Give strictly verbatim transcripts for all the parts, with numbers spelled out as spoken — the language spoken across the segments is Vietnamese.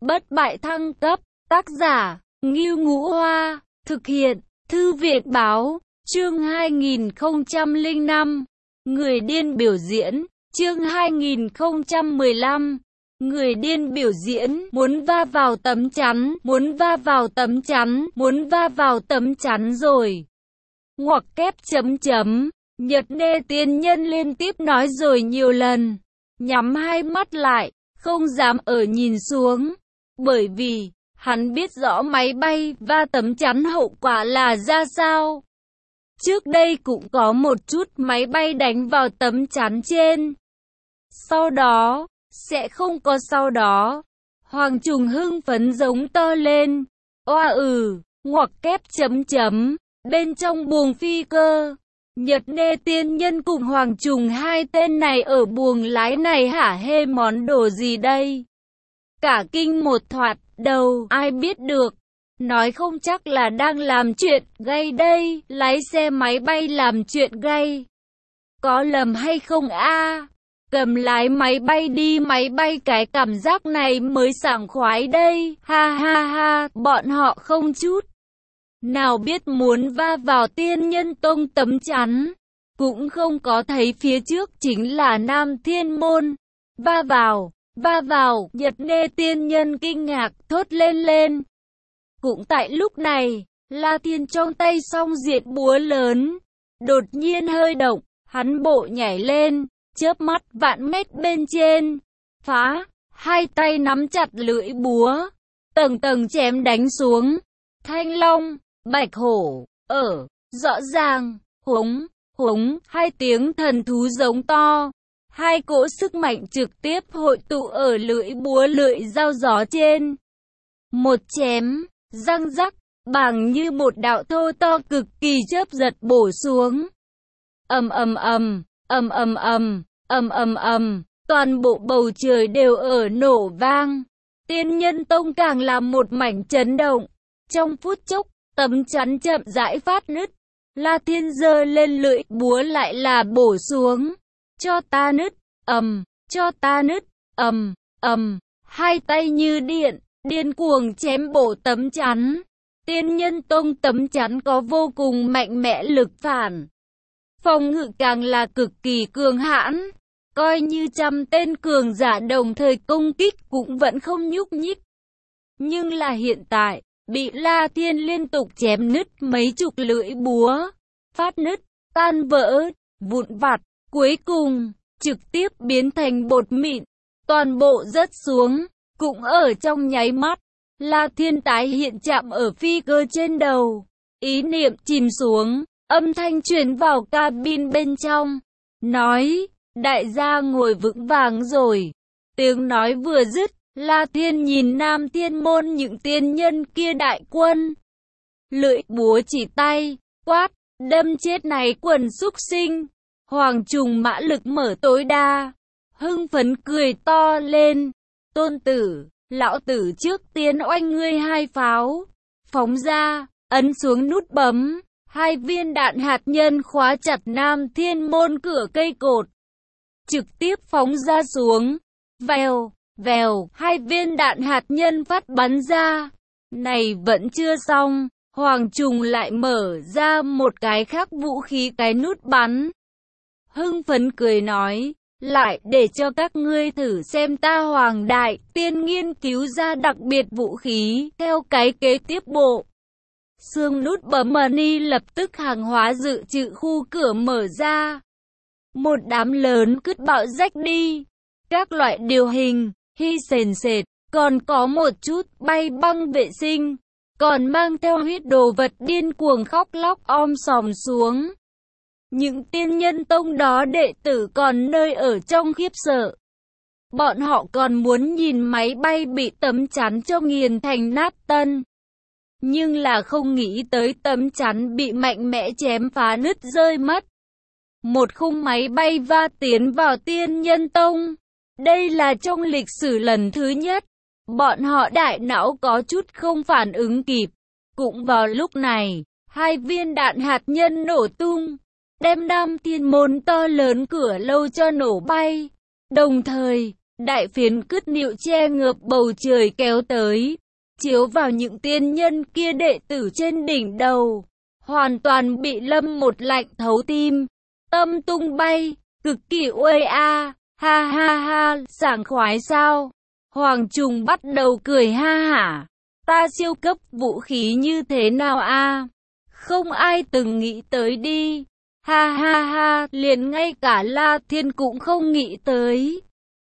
Bất bại thăng cấp, tác giả, Ngưu Ngũ Hoa, thực hiện, Thư viện Báo, chương hai nghìn không trăm lẻ năm, Người điên biểu diễn, chương hai nghìn không trăm mười lăm, Người điên biểu diễn, muốn va vào tấm chắn, muốn va vào tấm chắn, muốn va vào tấm chắn rồi. Ngoặc kép chấm chấm, Nhật Nê tiên nhân liên tiếp nói rồi nhiều lần, nhắm hai mắt lại, không dám ở nhìn xuống, bởi vì hắn biết rõ máy bay va tấm chắn hậu quả là ra sao. Trước đây cũng có một chút máy bay đánh vào tấm chắn trên. Sau đó, sẽ không có sau đó. Hoàng Trùng hưng phấn giống to lên. Oa ừ, ngoặc kép chấm chấm, bên trong buồng phi cơ. Nhật Nê tiên nhân cùng Hoàng Trùng hai tên này ở buồng lái này hả hê món đồ gì đây? Cả kinh một thoạt, đầu, ai biết được. Nói không chắc là đang làm chuyện gay đây, lái xe máy bay làm chuyện gay. Có lầm hay không a? Cầm lái máy bay đi máy bay cái cảm giác này mới sảng khoái đây, ha ha ha, bọn họ không chút nào biết muốn va vào tiên nhân tông tấm chắn, cũng không có thấy phía trước chính là Nam Thiên Môn. Va vào, va vào, Nhật Nê tiên nhân kinh ngạc thốt lên lên. Cũng tại lúc này, La Thiên trong tay song diệt búa lớn, đột nhiên hơi động, hắn bộ nhảy lên, chớp mắt vạn mét bên trên, phá, hai tay nắm chặt lưỡi búa, tầng tầng chém đánh xuống. Thanh long, bạch hổ, ở, rõ ràng, húng, húng, hai tiếng thần thú giống to. Hai cỗ sức mạnh trực tiếp hội tụ ở lưỡi búa lưỡi dao gió trên. Một chém, răng rắc, bằng như một đạo thô to cực kỳ chớp giật bổ xuống. Ầm ầm ầm, ầm ầm ầm, ầm ầm ầm, toàn bộ bầu trời đều ở nổ vang. Tiên nhân tông càng là một mảnh chấn động. Trong phút chốc, tấm chắn chậm rãi phát nứt. La Thiên giơ lên lưỡi búa lại là bổ xuống. Cho ta nứt, ầm, cho ta nứt, ầm, ầm, hai tay như điện, điên cuồng chém bổ tấm chắn. Tiên nhân tông tấm chắn có vô cùng mạnh mẽ lực phản. Phòng ngự càng là cực kỳ cường hãn, coi như trăm tên cường giả đồng thời công kích cũng vẫn không nhúc nhích. Nhưng là hiện tại, bị La Thiên liên tục chém nứt mấy chục lưỡi búa, phát nứt, tan vỡ, vụn vặt. Cuối cùng, trực tiếp biến thành bột mịn, toàn bộ rớt xuống, cũng ở trong nháy mắt. La Thiên tái hiện chạm ở phi cơ trên đầu, ý niệm chìm xuống, âm thanh truyền vào cabin bên trong, nói, đại gia ngồi vững vàng rồi. Tiếng nói vừa dứt, La Thiên nhìn Nam Thiên Môn những tiên nhân kia đại quân. Lưỡi búa chỉ tay, quát, đâm chết này quần súc sinh. Hoàng Trùng mã lực mở tối đa, hưng phấn cười to lên. Tôn tử, lão tử trước tiên oanh ngươi hai pháo, phóng ra, ấn xuống nút bấm, hai viên đạn hạt nhân khóa chặt Nam Thiên Môn cửa cây cột, trực tiếp phóng ra xuống. Vèo, vèo, hai viên đạn hạt nhân phát bắn ra. Này vẫn chưa xong, Hoàng Trùng lại mở ra một cái khác vũ khí cái nút bắn. Hưng phấn cười nói, lại để cho các ngươi thử xem ta Hoàng Đại Tiên nghiên cứu ra đặc biệt vũ khí, theo cái kế tiếp bộ. Xương nút bấm money lập tức hàng hóa dự trữ khu cửa mở ra. Một đám lớn cứt bạo rách đi, các loại điều hình, hy sền sệt, còn có một chút bay băng vệ sinh, còn mang theo huyết đồ vật điên cuồng khóc lóc om sòm xuống. Những tiên nhân tông đó đệ tử còn nơi ở trong khiếp sợ. Bọn họ còn muốn nhìn máy bay bị tấm chắn cho nghiền thành nát tân. Nhưng là không nghĩ tới tấm chắn bị mạnh mẽ chém phá nứt rơi mất. Một khung máy bay va tiến vào tiên nhân tông. Đây là trong lịch sử lần thứ nhất. Bọn họ đại não có chút không phản ứng kịp. Cũng vào lúc này, hai viên đạn hạt nhân nổ tung, đem Nam Thiên Môn to lớn cửa lâu cho nổ bay. Đồng thời, đại phiến cứt nịu che ngợp bầu trời kéo tới, chiếu vào những tiên nhân kia đệ tử trên đỉnh đầu, hoàn toàn bị lâm một lạnh thấu tim, tâm tung bay, cực kỳ uê a, ha ha ha, sảng khoái sao? Hoàng Trùng bắt đầu cười ha hả, ta siêu cấp vũ khí như thế nào a? Không ai từng nghĩ tới đi, ha ha ha, liền ngay cả La Thiên cũng không nghĩ tới.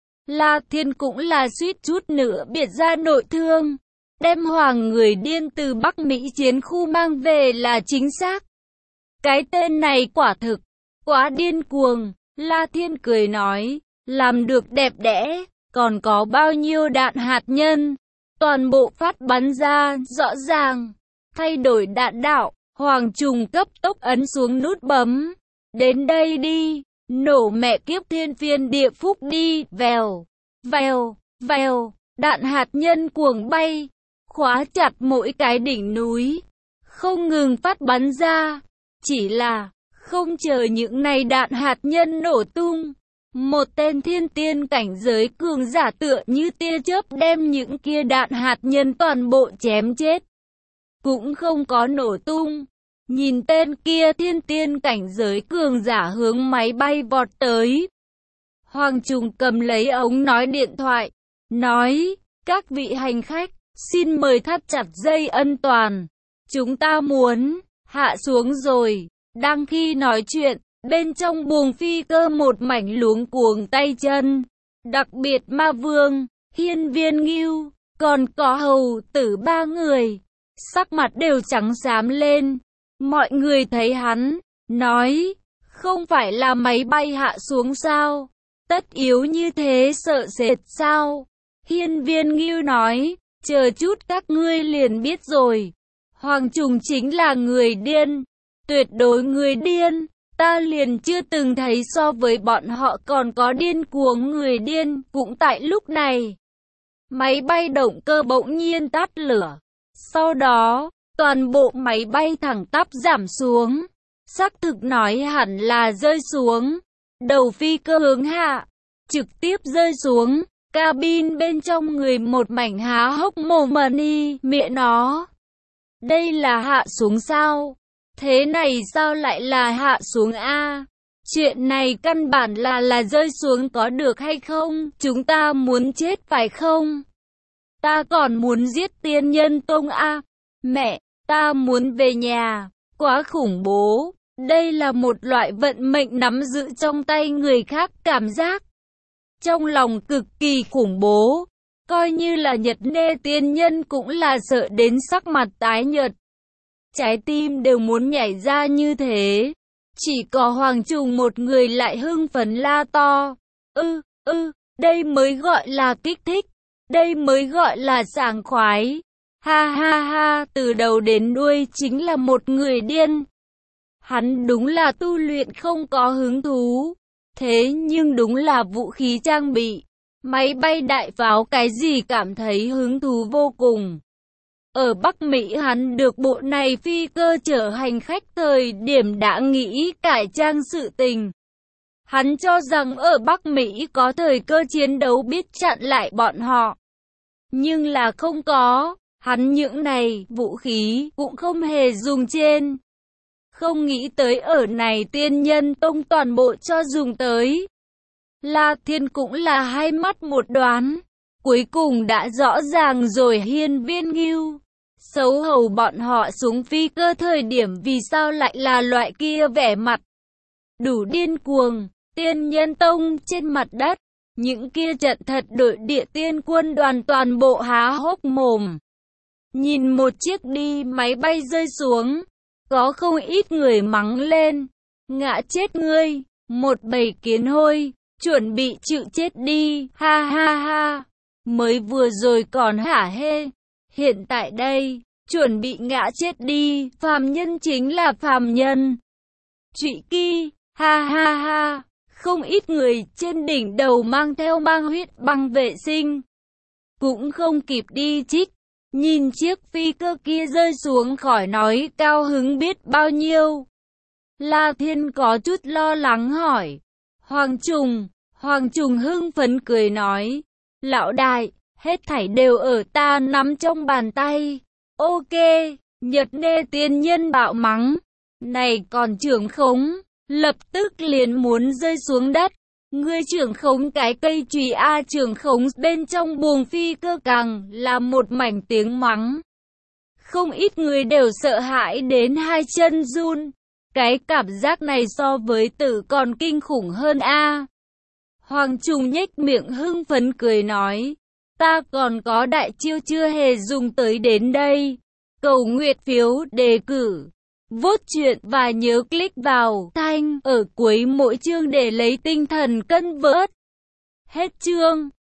La Thiên cũng là suýt chút nữa biệt ra nội thương, đem Hoàng người điên từ Bắc Mỹ chiến khu mang về là chính xác. Cái tên này quả thực quá điên cuồng. La Thiên cười nói, làm được đẹp đẽ, còn có bao nhiêu đạn hạt nhân, toàn bộ phát bắn ra, rõ ràng, thay đổi đạn đạo. Hoàng Trùng cấp tốc ấn xuống nút bấm, đến đây đi, nổ mẹ kiếp thiên phiên địa phúc đi, vèo, vèo, vèo, đạn hạt nhân cuồng bay, khóa chặt mỗi cái đỉnh núi, không ngừng phát bắn ra, chỉ là không chờ những này đạn hạt nhân nổ tung, một tên thiên tiên cảnh giới cường giả tựa như tia chớp đem những kia đạn hạt nhân toàn bộ chém chết, cũng không có nổ tung. Nhìn tên kia thiên tiên cảnh giới cường giả hướng máy bay vọt tới. Hoàng Trùng cầm lấy ống nói điện thoại, nói, các vị hành khách, xin mời thắt chặt dây an toàn, chúng ta muốn hạ xuống rồi. Đang khi nói chuyện, bên trong buồng phi cơ một mảnh luống cuống tay chân, đặc biệt Ma Vương, Hiên Viên Ngưu, còn có hầu tử ba người, sắc mặt đều trắng xám lên. Mọi người thấy hắn, nói, không phải là máy bay hạ xuống sao? Tất yếu như thế sợ sệt sao? Hiên Viên Ngưu nói, chờ chút các ngươi liền biết rồi. Hoàng Trùng chính là người điên, tuyệt đối người điên, ta liền chưa từng thấy so với bọn họ còn có điên cuồng người điên. Cũng tại lúc này, máy bay động cơ bỗng nhiên tắt lửa, sau đó toàn bộ máy bay thẳng tắp giảm xuống, xác thực nói hẳn là rơi xuống, đầu phi cơ hướng hạ, trực tiếp rơi xuống, cabin bên trong người một mảnh há hốc mồm mani, mẹ nó. Đây là hạ xuống sao? Thế này sao lại là hạ xuống a? Chuyện này căn bản là là rơi xuống có được hay không? Chúng ta muốn chết phải không? Ta còn muốn giết tiên nhân tông a. Mẹ, ta muốn về nhà, quá khủng bố. Đây là một loại vận mệnh nắm giữ trong tay người khác cảm giác. Trong lòng cực kỳ khủng bố, coi như là Nhật Nê tiên nhân cũng là sợ đến sắc mặt tái nhợt. Trái tim đều muốn nhảy ra như thế. Chỉ có Hoàng Trùng một người lại hưng phấn la to. Ư, ư, đây mới gọi là kích thích. Đây mới gọi là sảng khoái. Ha ha ha, từ đầu đến đuôi chính là một người điên. Hắn đúng là tu luyện không có hứng thú. Thế nhưng đúng là vũ khí trang bị, máy bay đại pháo cái gì cảm thấy hứng thú vô cùng. Ở Bắc Mỹ hắn được bộ này phi cơ chở hành khách thời điểm đã nghĩ cải trang sự tình. Hắn cho rằng ở Bắc Mỹ có thời cơ chiến đấu biết chặn lại bọn họ. Nhưng là không có, hắn những này vũ khí cũng không hề dùng trên. Không nghĩ tới ở này tiên nhân tông toàn bộ cho dùng tới. La Thiên cũng là hai mắt một đoán. Cuối cùng đã rõ ràng rồi. Hiên Viên Ngưu, xấu hầu bọn họ xuống phi cơ thời điểm vì sao lại là loại kia vẻ mặt. Đủ điên cuồng, tiên nhân tông trên mặt đất. Những kia trận thật đội địa tiên quân đoàn toàn bộ há hốc mồm. Nhìn một chiếc đi máy bay rơi xuống. Có không ít người mắng lên, ngã chết ngươi, một bầy kiến hôi, chuẩn bị chịu chết đi, ha ha ha, mới vừa rồi còn hả hê, hiện tại đây, chuẩn bị ngã chết đi, phàm nhân chính là phàm nhân. Trụy Kỳ, ha ha ha, không ít người trên đỉnh đầu mang theo mang huyết băng vệ sinh, cũng không kịp đi trích. Nhìn chiếc phi cơ kia rơi xuống khỏi nói cao hứng biết bao nhiêu. La Thiên có chút lo lắng hỏi. Hoàng Trùng, Hoàng Trùng hưng phấn cười nói, lão đại, hết thảy đều ở ta nắm trong bàn tay. Ok, Nhật Nê tiên nhân bạo mắng, này còn trưởng khống, lập tức liền muốn rơi xuống đất. Ngươi trưởng khống cái cây chùy A, trưởng khống bên trong buồng phi cơ càng là một mảnh tiếng mắng. Không ít người đều sợ hãi đến hai chân run. Cái cảm giác này so với tử còn kinh khủng hơn A. Hoàng Trùng nhếch miệng hưng phấn cười nói, ta còn có đại chiêu chưa hề dùng tới đến đây. Cầu nguyện phiếu đề cử, vote chuyện và nhớ click vào thanh ở cuối mỗi chương để lấy tinh thần cân vớt. Hết chương.